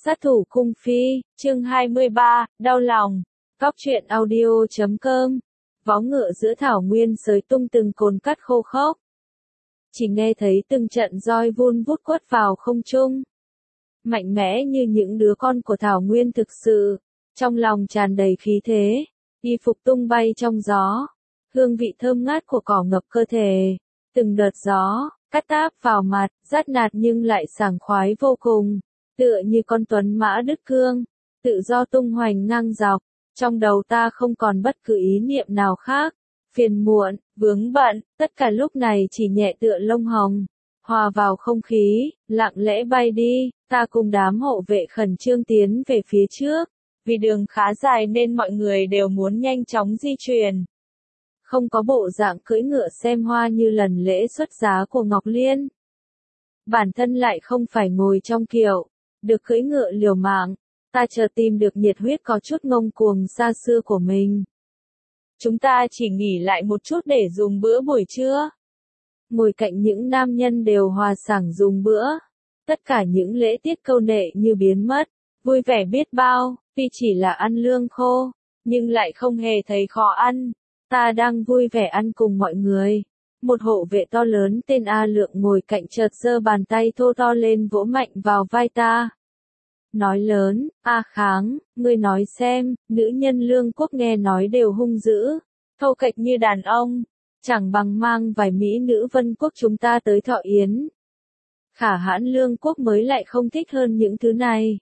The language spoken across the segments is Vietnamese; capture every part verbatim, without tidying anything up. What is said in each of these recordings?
Sát thủ cung phi, chương hai mươi ba, đau lòng. Góc truyện audio chấm com. Vó ngựa giữa thảo nguyên xới tung từng cồn cắt khô khốc. Chỉ nghe thấy từng trận roi vun vút quất vào không trung. Mạnh mẽ như những đứa con của thảo nguyên thực sự. Trong lòng tràn đầy khí thế. Y phục tung bay trong gió. Hương vị thơm ngát của cỏ ngập cơ thể. Từng đợt gió, cắt táp vào mặt, rát nạt nhưng lại sảng khoái vô cùng. Tựa như con tuấn mã đứt cương, tự do tung hoành ngang dọc, trong đầu ta không còn bất cứ ý niệm nào khác, phiền muộn, vướng bận, tất cả lúc này chỉ nhẹ tựa lông hồng, hòa vào không khí, lặng lẽ bay đi, ta cùng đám hộ vệ khẩn trương tiến về phía trước, vì đường khá dài nên mọi người đều muốn nhanh chóng di chuyển. Không có bộ dạng cưỡi ngựa xem hoa như lần lễ xuất giá của Ngọc Liên. Bản thân lại không phải ngồi trong kiệu. Được cưỡi ngựa liều mạng, ta chợt tìm được nhiệt huyết có chút ngông cuồng xa xưa của mình. Chúng ta chỉ nghỉ lại một chút để dùng bữa buổi trưa. Ngồi cạnh những nam nhân đều hòa sảng dùng bữa. Tất cả những lễ tiết câu nệ như biến mất, vui vẻ biết bao, tuy chỉ là ăn lương khô, nhưng lại không hề thấy khó ăn. Ta đang vui vẻ ăn cùng mọi người. Một hộ vệ to lớn tên A Lượng ngồi cạnh chợt giơ bàn tay thô to lên vỗ mạnh vào vai ta. Nói lớn, A Kháng, ngươi nói xem, nữ nhân lương quốc nghe nói đều hung dữ, thô kệch như đàn ông, chẳng bằng mang vài mỹ nữ vân quốc chúng ta tới thọ yến. Khả hãn lương quốc mới lại không thích hơn những thứ này.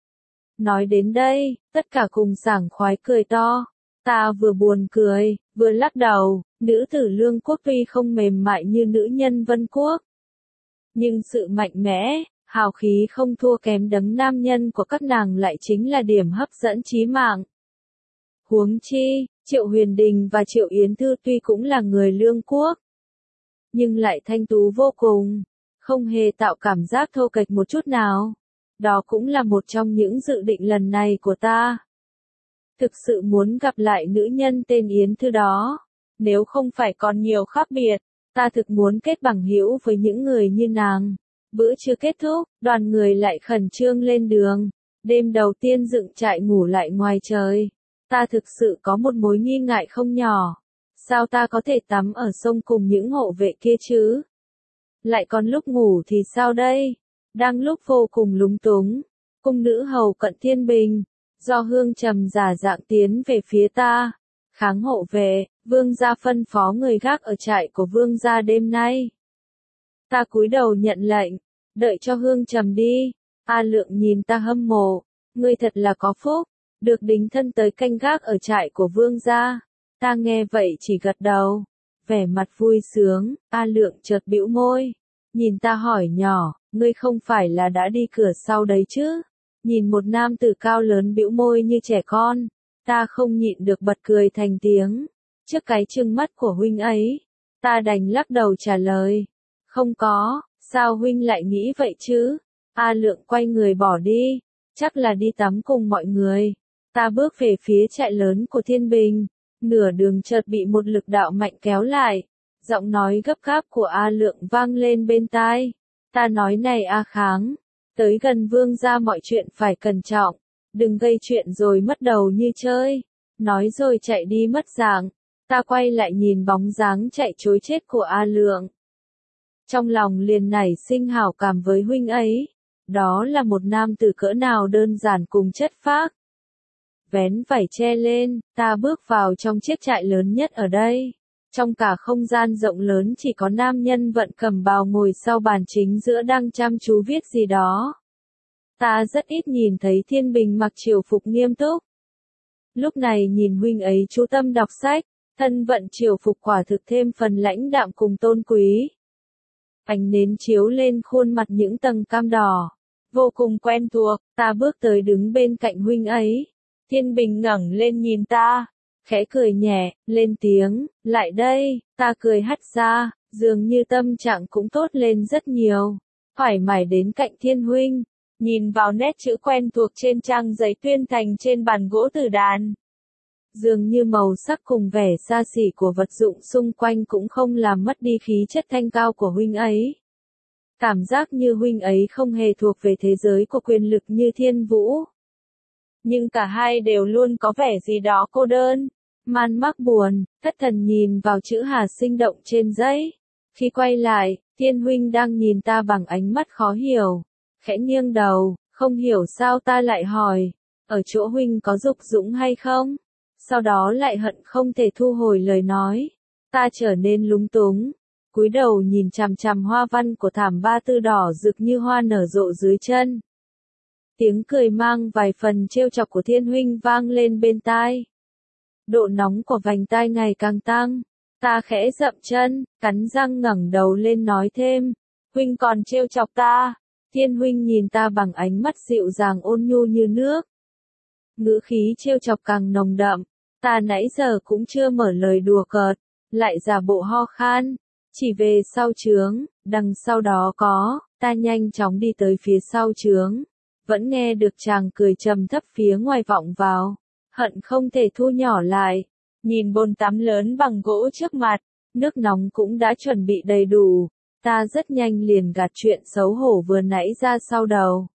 Nói đến đây, tất cả cùng sảng khoái cười to. Ta vừa buồn cười, vừa lắc đầu, nữ tử lương quốc tuy không mềm mại như nữ nhân vân quốc. Nhưng sự mạnh mẽ, hào khí không thua kém đấng nam nhân của các nàng lại chính là điểm hấp dẫn chí mạng. Huống chi, Triệu Huyền Đình và Triệu Yến Thư tuy cũng là người lương quốc, nhưng lại thanh tú vô cùng, không hề tạo cảm giác thô kệch một chút nào. Đó cũng là một trong những dự định lần này của ta. Thực sự muốn gặp lại nữ nhân tên Yến Thư đó. Nếu không phải còn nhiều khác biệt, ta thực muốn kết bằng hữu với những người như nàng. Bữa chưa kết thúc, đoàn người lại khẩn trương lên đường. Đêm đầu tiên dựng trại ngủ lại ngoài trời. Ta thực sự có một mối nghi ngại không nhỏ. Sao ta có thể tắm ở sông cùng những hộ vệ kia chứ? Lại còn lúc ngủ thì sao đây? Đang lúc vô cùng lúng túng, cung nữ hầu cận Thiên Bình, do Hương Trầm giả dạng tiến về phía ta. Kháng hộ về, vương gia phân phó người gác ở trại của vương gia đêm nay. Ta cúi đầu nhận lệnh, đợi cho Hương Trầm đi. A Lượng nhìn ta hâm mộ, ngươi thật là có phúc, được đính thân tới canh gác ở trại của vương gia. Ta nghe vậy chỉ gật đầu, vẻ mặt vui sướng. A Lượng chợt bĩu môi, nhìn ta hỏi nhỏ, ngươi không phải là đã đi cửa sau đấy chứ? Nhìn một nam tử cao lớn bĩu môi như trẻ con, ta không nhịn được bật cười thành tiếng. Trước cái trừng mắt của huynh ấy, ta đành lắc đầu trả lời. Không có, sao huynh lại nghĩ vậy chứ? A Lượng quay người bỏ đi, chắc là đi tắm cùng mọi người. Ta bước về phía trại lớn của Thiên Bình, nửa đường chợt bị một lực đạo mạnh kéo lại. Giọng nói gấp gáp của A Lượng vang lên bên tai. Ta nói này A Kháng, tới gần vương gia mọi chuyện phải cẩn trọng, đừng gây chuyện rồi mất đầu như chơi. Nói rồi chạy đi mất dạng. Ta quay lại nhìn bóng dáng chạy trối chết của A Lượng. Trong lòng liền nảy sinh hảo cảm với huynh ấy. Đó là một nam tử cỡ nào đơn giản cùng chất phác. Vén vải che lên, ta bước vào trong chiếc trại lớn nhất ở đây. Trong cả không gian rộng lớn chỉ có nam nhân vận cầm bào ngồi sau bàn chính giữa đang chăm chú viết gì đó. Ta rất ít nhìn thấy Thiên Bình mặc triều phục nghiêm túc. Lúc này nhìn huynh ấy chú tâm đọc sách, thân vận triều phục quả thực thêm phần lãnh đạm cùng tôn quý. Ánh nến chiếu lên khuôn mặt những tầng cam đỏ, vô cùng quen thuộc. Ta bước tới đứng bên cạnh huynh ấy. Thiên Bình ngẩng lên nhìn ta, khẽ cười nhẹ, lên tiếng, lại đây. Ta cười hắt ra, dường như tâm trạng cũng tốt lên rất nhiều. Thoải mái đến cạnh Thiên huynh, nhìn vào nét chữ quen thuộc trên trang giấy tuyên thành trên bàn gỗ tử đàn. Dường như màu sắc cùng vẻ xa xỉ của vật dụng xung quanh cũng không làm mất đi khí chất thanh cao của huynh ấy. Cảm giác như huynh ấy không hề thuộc về thế giới của quyền lực như Thiên Vũ. Nhưng cả hai đều luôn có vẻ gì đó cô đơn, man mác buồn. Thất thần nhìn vào chữ Hà sinh động trên giấy. Khi quay lại, Thiên huynh đang nhìn ta bằng ánh mắt khó hiểu. Khẽ nghiêng đầu, không hiểu sao ta lại hỏi, ở chỗ huynh có dục dũng hay không? Sau đó lại hận không thể thu hồi lời nói. Ta trở nên lúng túng, cúi đầu nhìn chằm chằm hoa văn của thảm ba tư đỏ rực như hoa nở rộ dưới chân. Tiếng cười mang vài phần trêu chọc của Thiên huynh vang lên bên tai. Độ nóng của vành tai ngày càng tăng. Ta khẽ dậm chân, cắn răng ngẩng đầu lên nói thêm, huynh còn trêu chọc ta. Thiên huynh nhìn ta bằng ánh mắt dịu dàng ôn nhu như nước. Ngữ khí trêu chọc càng nồng đậm. Ta nãy giờ cũng chưa mở lời đùa cợt, lại giả bộ ho khan. Chỉ về sau trướng, đằng sau đó có, ta nhanh chóng đi tới phía sau trướng. Vẫn nghe được chàng cười trầm thấp phía ngoài vọng vào. Hận không thể thu nhỏ lại. Nhìn bồn tắm lớn bằng gỗ trước mặt, nước nóng cũng đã chuẩn bị đầy đủ. Ta rất nhanh liền gạt chuyện xấu hổ vừa nãy ra sau đầu.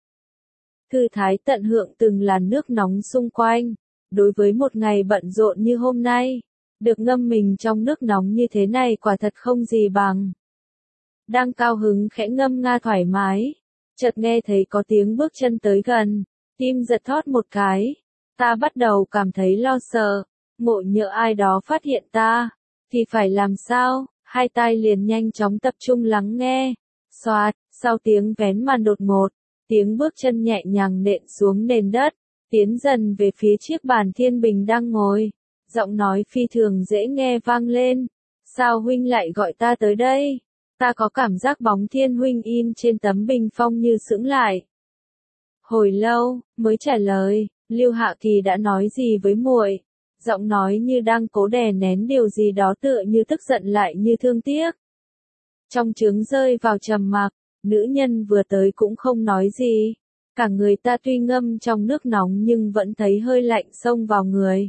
Thư thái tận hưởng từng làn nước nóng xung quanh. Đối với một ngày bận rộn như hôm nay, được ngâm mình trong nước nóng như thế này quả thật không gì bằng. Đang cao hứng khẽ ngâm nga thoải mái, chợt nghe thấy có tiếng bước chân tới gần, tim giật thót một cái. Ta bắt đầu cảm thấy lo sợ, ngộ nhỡ ai đó phát hiện ta, thì phải làm sao? Hai tai liền nhanh chóng tập trung lắng nghe. Xoạt, sau tiếng vén màn đột ngột, tiếng bước chân nhẹ nhàng nện xuống nền đất, tiến dần về phía chiếc bàn Thiên Bình đang ngồi. Giọng nói phi thường dễ nghe vang lên. Sao huynh lại gọi ta tới đây? Ta có cảm giác bóng Thiên huynh in trên tấm bình phong như sững lại. Hồi lâu, mới trả lời, Lưu Hạ Kỳ đã nói gì với muội? Giọng nói như đang cố đè nén điều gì đó tựa như tức giận lại như thương tiếc. Trong trướng rơi vào trầm mặc, nữ nhân vừa tới cũng không nói gì. Cả người ta tuy ngâm trong nước nóng nhưng vẫn thấy hơi lạnh xông vào người.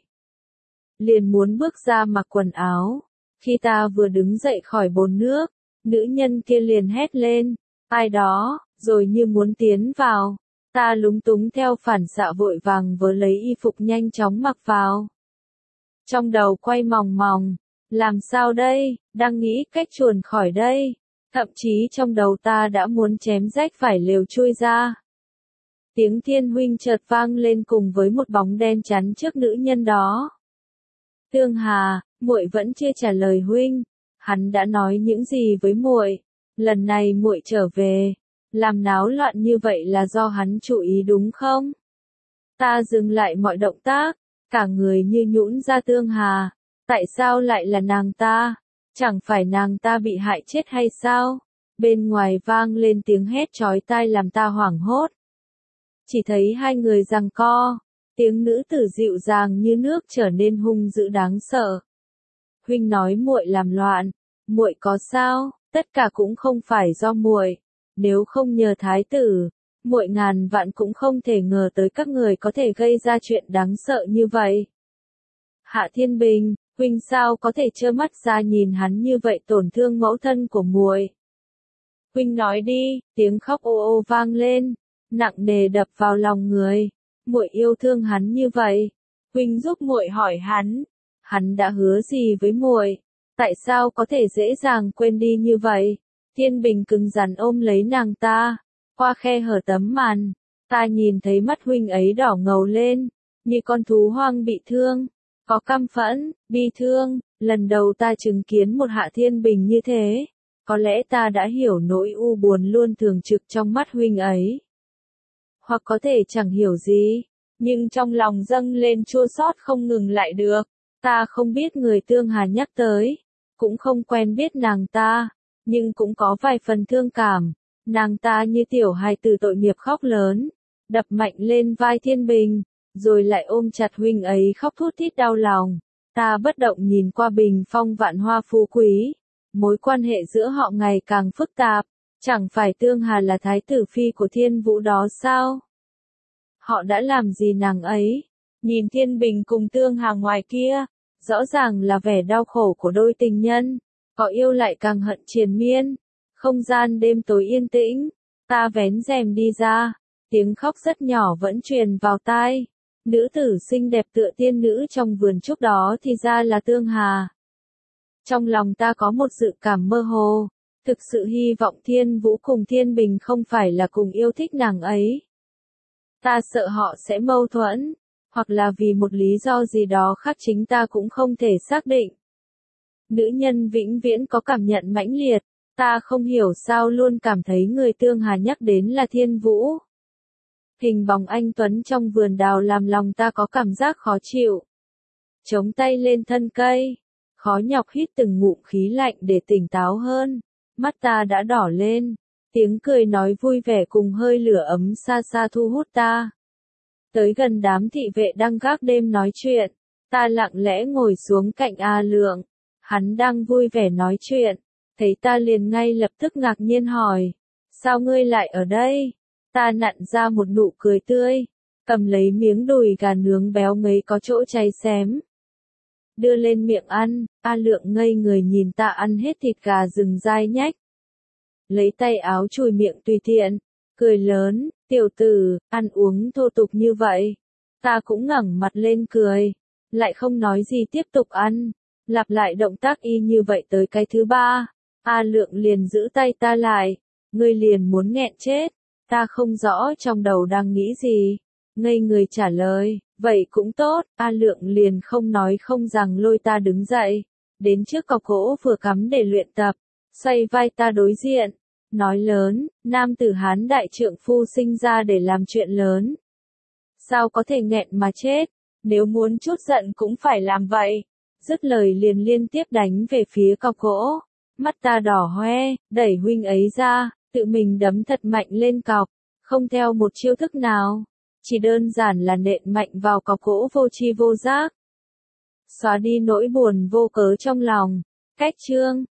Liền muốn bước ra mặc quần áo. Khi ta vừa đứng dậy khỏi bồn nước, nữ nhân kia liền hét lên, ai đó, rồi như muốn tiến vào. Ta lúng túng theo phản xạ vội vàng vớ lấy y phục nhanh chóng mặc vào. Trong đầu quay mòng mòng, làm sao đây, đang nghĩ cách chuồn khỏi đây. Thậm chí trong đầu ta đã muốn chém rách vải lều chui ra. Tiếng Thiên huynh chợt vang lên cùng với một bóng đen chắn trước nữ nhân đó. Tương Hà, muội vẫn chưa trả lời huynh. Hắn đã nói những gì với muội? Lần này muội trở về, làm náo loạn như vậy là do hắn chủ ý đúng không? Ta dừng lại mọi động tác, cả người như nhũn ra. Tương Hà, tại sao lại là nàng ta? Chẳng phải nàng ta bị hại chết hay sao? Bên ngoài vang lên tiếng hét chói tai làm ta hoảng hốt. Chỉ thấy hai người giằng co, tiếng nữ tử dịu dàng như nước trở nên hung dữ đáng sợ. Huynh nói muội làm loạn, muội có sao? Tất cả cũng không phải do muội. Nếu không nhờ thái tử, muội ngàn vạn cũng không thể ngờ tới các người có thể gây ra chuyện đáng sợ như vậy. Hạ Thiên Bình, huynh sao có thể trơ mắt ra nhìn hắn như vậy tổn thương mẫu thân của muội? Huynh nói đi, tiếng khóc ô ô vang lên, nặng nề đập vào lòng người. Muội yêu thương hắn như vậy, huynh giúp muội hỏi hắn, hắn đã hứa gì với muội? Tại sao có thể dễ dàng quên đi như vậy? Thiên Bình cứng rắn ôm lấy nàng ta, qua khe hở tấm màn, ta nhìn thấy mắt huynh ấy đỏ ngầu lên, như con thú hoang bị thương, có căm phẫn, bi thương. Lần đầu ta chứng kiến một Hạ Thiên Bình như thế, có lẽ ta đã hiểu nỗi u buồn luôn thường trực trong mắt huynh ấy. Hoặc có thể chẳng hiểu gì, nhưng trong lòng dâng lên chua xót không ngừng lại được. Ta không biết người Tương Hà nhắc tới, cũng không quen biết nàng ta, nhưng cũng có vài phần thương cảm. Nàng ta như tiểu hài tử tội nghiệp khóc lớn, đập mạnh lên vai Thiên Bình, rồi lại ôm chặt huynh ấy khóc thút thít đau lòng. Ta bất động nhìn qua bình phong vạn hoa phú quý, mối quan hệ giữa họ ngày càng phức tạp. Chẳng phải Tương Hà là thái tử phi của Thiên Vũ đó sao? Họ đã làm gì nàng ấy? Nhìn Thiên Bình cùng Tương Hà ngoài kia, rõ ràng là vẻ đau khổ của đôi tình nhân, có yêu lại càng hận triền miên. Không gian đêm tối yên tĩnh, ta vén rèm đi ra, tiếng khóc rất nhỏ vẫn truyền vào tai. Nữ tử xinh đẹp tựa tiên nữ trong vườn trúc đó thì ra là Tương Hà. Trong lòng ta có một dự cảm mơ hồ, thực sự hy vọng Thiên Vũ cùng Thiên Bình không phải là cùng yêu thích nàng ấy. Ta sợ họ sẽ mâu thuẫn, hoặc là vì một lý do gì đó khác chính ta cũng không thể xác định. Nữ nhân vĩnh viễn có cảm nhận mãnh liệt, ta không hiểu sao luôn cảm thấy người Tương Hà nhắc đến là Thiên Vũ. Hình bóng anh Tuấn trong vườn đào làm lòng ta có cảm giác khó chịu. Chống tay lên thân cây, khó nhọc hít từng ngụm khí lạnh để tỉnh táo hơn, mắt ta đã đỏ lên, tiếng cười nói vui vẻ cùng hơi lửa ấm xa xa thu hút ta. Tới gần đám thị vệ đang gác đêm nói chuyện, ta lặng lẽ ngồi xuống cạnh A Lượng, hắn đang vui vẻ nói chuyện, thấy ta liền ngay lập tức ngạc nhiên hỏi, sao ngươi lại ở đây? Ta nặn ra một nụ cười tươi, cầm lấy miếng đùi gà nướng béo ngấy có chỗ cháy xém. Đưa lên miệng ăn, A Lượng ngây người nhìn ta ăn hết thịt gà rừng dai nhách. Lấy tay áo chùi miệng tùy tiện, cười lớn, tiểu tử, ăn uống thô tục như vậy. Ta cũng ngẩng mặt lên cười, lại không nói gì tiếp tục ăn, lặp lại động tác y như vậy tới cái thứ ba. A Lượng liền giữ tay ta lại, ngươi liền muốn nghẹn chết. Ta không rõ trong đầu đang nghĩ gì, ngây người trả lời, vậy cũng tốt. A Lượng liền không nói không rằng lôi ta đứng dậy, đến trước cọc gỗ vừa cắm để luyện tập, xoay vai ta đối diện, nói lớn, nam tử Hán đại trượng phu sinh ra để làm chuyện lớn. Sao có thể nghẹn mà chết, nếu muốn chút giận cũng phải làm vậy. Dứt lời liền liên tiếp đánh về phía cọc gỗ, mắt ta đỏ hoe, đẩy huynh ấy ra, tự mình đấm thật mạnh lên cọc, không theo một chiêu thức nào, chỉ đơn giản là nện mạnh vào cọc gỗ vô tri vô giác. Xóa đi nỗi buồn vô cớ trong lòng. Cách chương